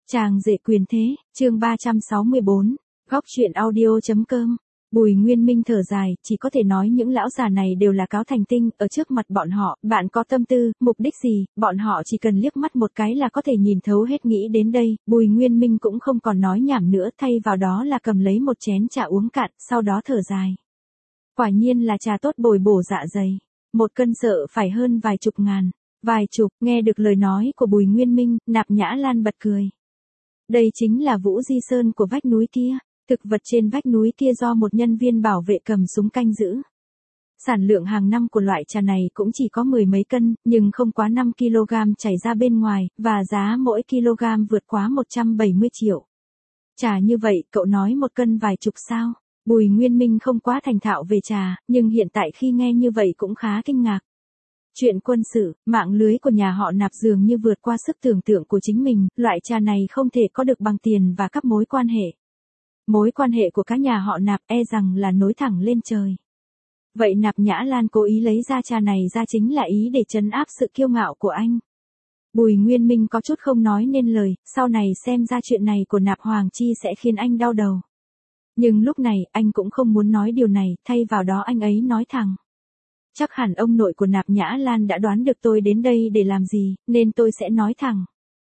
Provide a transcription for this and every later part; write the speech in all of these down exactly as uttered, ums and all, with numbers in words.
Chàng rể quyền thế, chương ba trăm sáu mươi bốn, góc truyện audio.com. Bùi Nguyên Minh thở dài, chỉ có thể nói những lão già này đều là cáo thành tinh, ở trước mặt bọn họ, bạn có tâm tư, mục đích gì, bọn họ chỉ cần liếc mắt một cái là có thể nhìn thấu hết. Nghĩ đến đây, Bùi Nguyên Minh cũng không còn nói nhảm nữa, thay vào đó là cầm lấy một chén trà uống cạn, sau đó thở dài. Quả nhiên là trà tốt bồi bổ dạ dày, một cân sợ phải hơn vài chục ngàn, vài chục. Nghe được lời nói của Bùi Nguyên Minh, Nạp Nhã Lan bật cười. Đây chính là Vũ Di Sơn của vách núi kia, thực vật trên vách núi kia do một nhân viên bảo vệ cầm súng canh giữ. Sản lượng hàng năm của loại trà này cũng chỉ có mười mấy cân, nhưng không quá năm ki lô gam chảy ra bên ngoài, và giá mỗi kg vượt quá một trăm bảy mươi triệu. Trà như vậy, cậu nói một cân vài chục sao? Bùi Nguyên Minh không quá thành thạo về trà, nhưng hiện tại khi nghe như vậy cũng khá kinh ngạc. Chuyện quân sự, mạng lưới của nhà họ Nạp dường như vượt qua sức tưởng tượng của chính mình, loại trà này không thể có được bằng tiền và các mối quan hệ. Mối quan hệ của các nhà họ Nạp e rằng là nối thẳng lên trời. Vậy Nạp Nhã Lan cố ý lấy ra trà này ra chính là ý để trấn áp sự kiêu ngạo của anh. Bùi Nguyên Minh có chút không nói nên lời, sau này xem ra chuyện này của Nạp Hoàng Chi sẽ khiến anh đau đầu. Nhưng lúc này, anh cũng không muốn nói điều này, thay vào đó anh ấy nói thẳng. Chắc hẳn ông nội của Nạp Nhã Lan đã đoán được tôi đến đây để làm gì, nên tôi sẽ nói thẳng.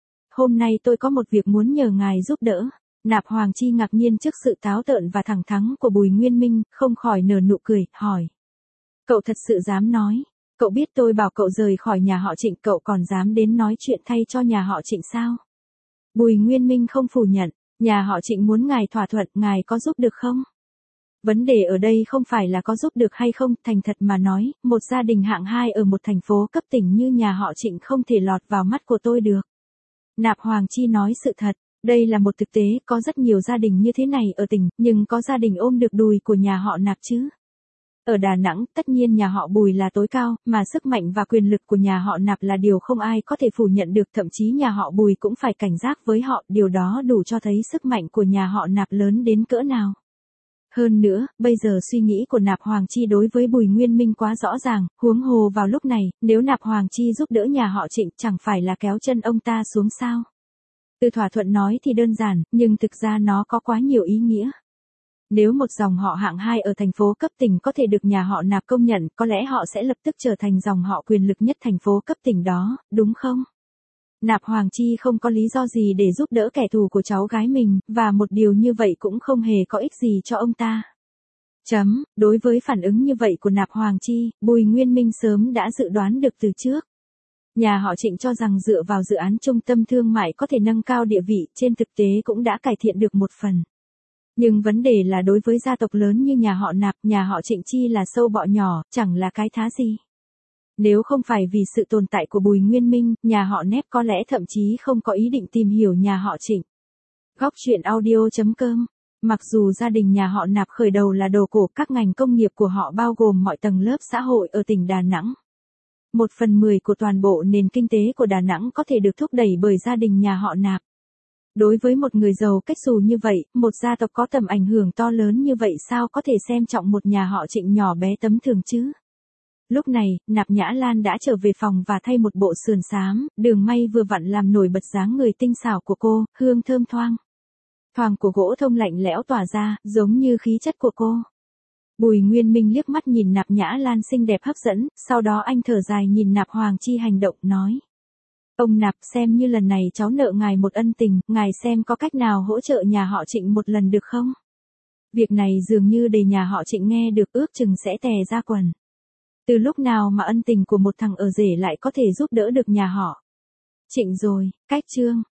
Hôm nay tôi có một việc muốn nhờ ngài giúp đỡ. Nạp Hoàng Chi ngạc nhiên trước sự táo tợn và thẳng thắn của Bùi Nguyên Minh, không khỏi nở nụ cười, hỏi. Cậu thật sự dám nói, cậu biết tôi bảo cậu rời khỏi nhà họ Trịnh, cậu còn dám đến nói chuyện thay cho nhà họ Trịnh sao? Bùi Nguyên Minh không phủ nhận, nhà họ Trịnh muốn ngài thỏa thuận, ngài có giúp được không? Vấn đề ở đây không phải là có giúp được hay không, thành thật mà nói, một gia đình hạng hai ở một thành phố cấp tỉnh như nhà họ Trịnh không thể lọt vào mắt của tôi được. Nạp Hoàng Chi nói sự thật, đây là một thực tế, có rất nhiều gia đình như thế này ở tỉnh, nhưng có gia đình ôm được đùi của nhà họ Nạp chứ. Ở Đà Nẵng, tất nhiên nhà họ Bùi là tối cao, mà sức mạnh và quyền lực của nhà họ Nạp là điều không ai có thể phủ nhận được, thậm chí nhà họ Bùi cũng phải cảnh giác với họ, điều đó đủ cho thấy sức mạnh của nhà họ Nạp lớn đến cỡ nào. Hơn nữa, bây giờ suy nghĩ của Nạp Hoàng Chi đối với Bùi Nguyên Minh quá rõ ràng, huống hồ vào lúc này, nếu Nạp Hoàng Chi giúp đỡ nhà họ Trịnh chẳng phải là kéo chân ông ta xuống sao. Từ thỏa thuận nói thì đơn giản, nhưng thực ra nó có quá nhiều ý nghĩa. Nếu một dòng họ hạng hai ở thành phố cấp tỉnh có thể được nhà họ Nạp công nhận, có lẽ họ sẽ lập tức trở thành dòng họ quyền lực nhất thành phố cấp tỉnh đó, đúng không? Nạp Hoàng Chi không có lý do gì để giúp đỡ kẻ thù của cháu gái mình, và một điều như vậy cũng không hề có ích gì cho ông ta. Chấm, đối với phản ứng như vậy của Nạp Hoàng Chi, Bùi Nguyên Minh sớm đã dự đoán được từ trước. Nhà họ Trịnh cho rằng dựa vào dự án trung tâm thương mại có thể nâng cao địa vị, trên thực tế cũng đã cải thiện được một phần. Nhưng vấn đề là đối với gia tộc lớn như nhà họ Nạp, nhà họ Trịnh chi là sâu bọ nhỏ, chẳng là cái thá gì. Nếu không phải vì sự tồn tại của Bùi Nguyên Minh, nhà họ Nép có lẽ thậm chí không có ý định tìm hiểu nhà họ Trịnh. Góc truyện audio.com. Mặc dù gia đình nhà họ Nạp khởi đầu là đồ cổ, các ngành công nghiệp của họ bao gồm mọi tầng lớp xã hội ở tỉnh Đà Nẵng. Một phần mười của toàn bộ nền kinh tế của Đà Nẵng có thể được thúc đẩy bởi gia đình nhà họ Nạp. Đối với một người giàu cách xù như vậy, một gia tộc có tầm ảnh hưởng to lớn như vậy sao có thể xem trọng một nhà họ Trịnh nhỏ bé tấm thường chứ? Lúc này, Nạp Nhã Lan đã trở về phòng và thay một bộ sườn xám, đường may vừa vặn làm nổi bật dáng người tinh xảo của cô, hương thơm thoang. Thoảng của gỗ thông lạnh lẽo tỏa ra, giống như khí chất của cô. Bùi Nguyên Minh liếc mắt nhìn Nạp Nhã Lan xinh đẹp hấp dẫn, sau đó anh thở dài nhìn Nạp Hoàng Chi hành động, nói. Ông Nạp, xem như lần này cháu nợ ngài một ân tình, ngài xem có cách nào hỗ trợ nhà họ Trịnh một lần được không? Việc này dường như để nhà họ Trịnh nghe được ước chừng sẽ tè ra quần. Từ lúc nào mà ân tình của một thằng ở rể lại có thể giúp đỡ được nhà họ Trịnh rồi, cách chương.